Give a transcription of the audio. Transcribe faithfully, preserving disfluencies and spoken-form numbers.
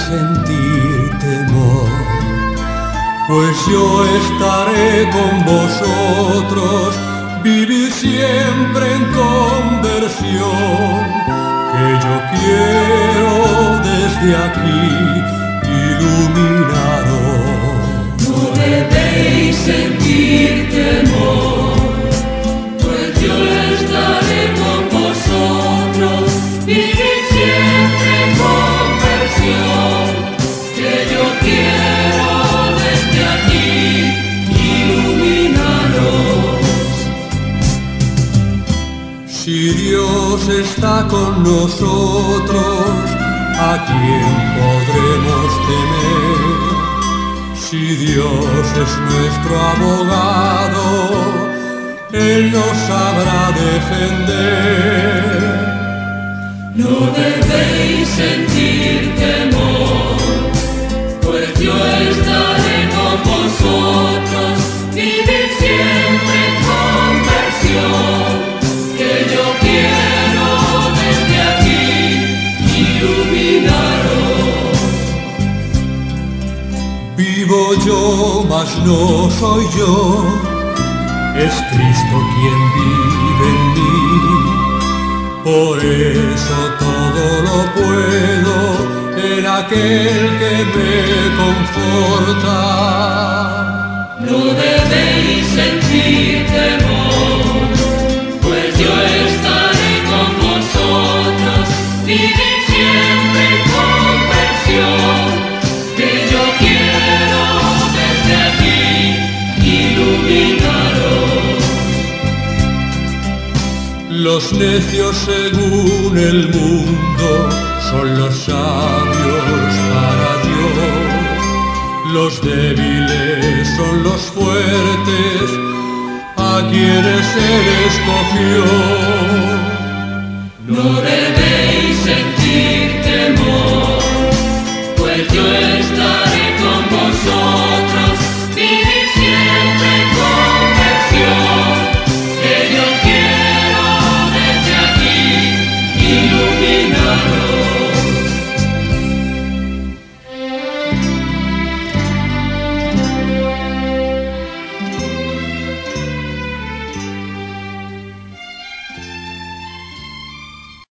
sentir temor, pues yo estaré con vosotros, vivir siempre en conversión, que yo quiero desde aquí iluminaros. No debéis sentir temor, pues yo estaré con vosotros, vivir siempre en conversión, que yo quiero desde aquí iluminaros. Si Dios está con nosotros, ¿a quién podremos temer? Si Dios es nuestro abogado, Él nos sabrá defender. No debéis sentir temor, pues yo estaré con vosotros, vivir siempre en conversión, que yo quiero desde aquí iluminaros. Vivo yo, mas no soy yo, es Cristo quien vive en mí. Por eso todo lo puedo en aquel que me conforta. No debéis sentir temor, pues yo estaré con vosotros, vivir siempre en conversión, que yo quiero desde aquí iluminaros. Los necios según el mundo son los sabios para Dios, los débiles son los fuertes a quienes Él escogió. No debéis sentir temor,